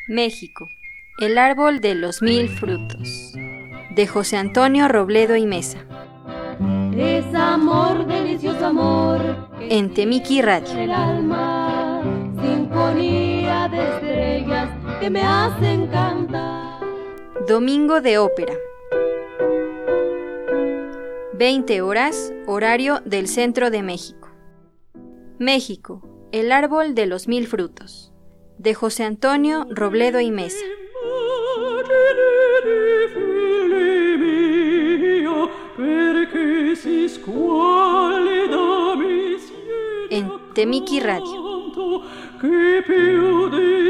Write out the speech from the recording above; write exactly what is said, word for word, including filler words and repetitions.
México, el árbol de los mil frutos, de José Antonio Robledo y Mesa. Es amor, delicioso amor, en Temiki Radio. el alma, sinfonía de estrellas que me hacen cantar. Domingo de ópera. veinte horas, horario del centro de México. México, el árbol de los mil frutos, de José Antonio Robledo y Mesa. En Temiki Radio.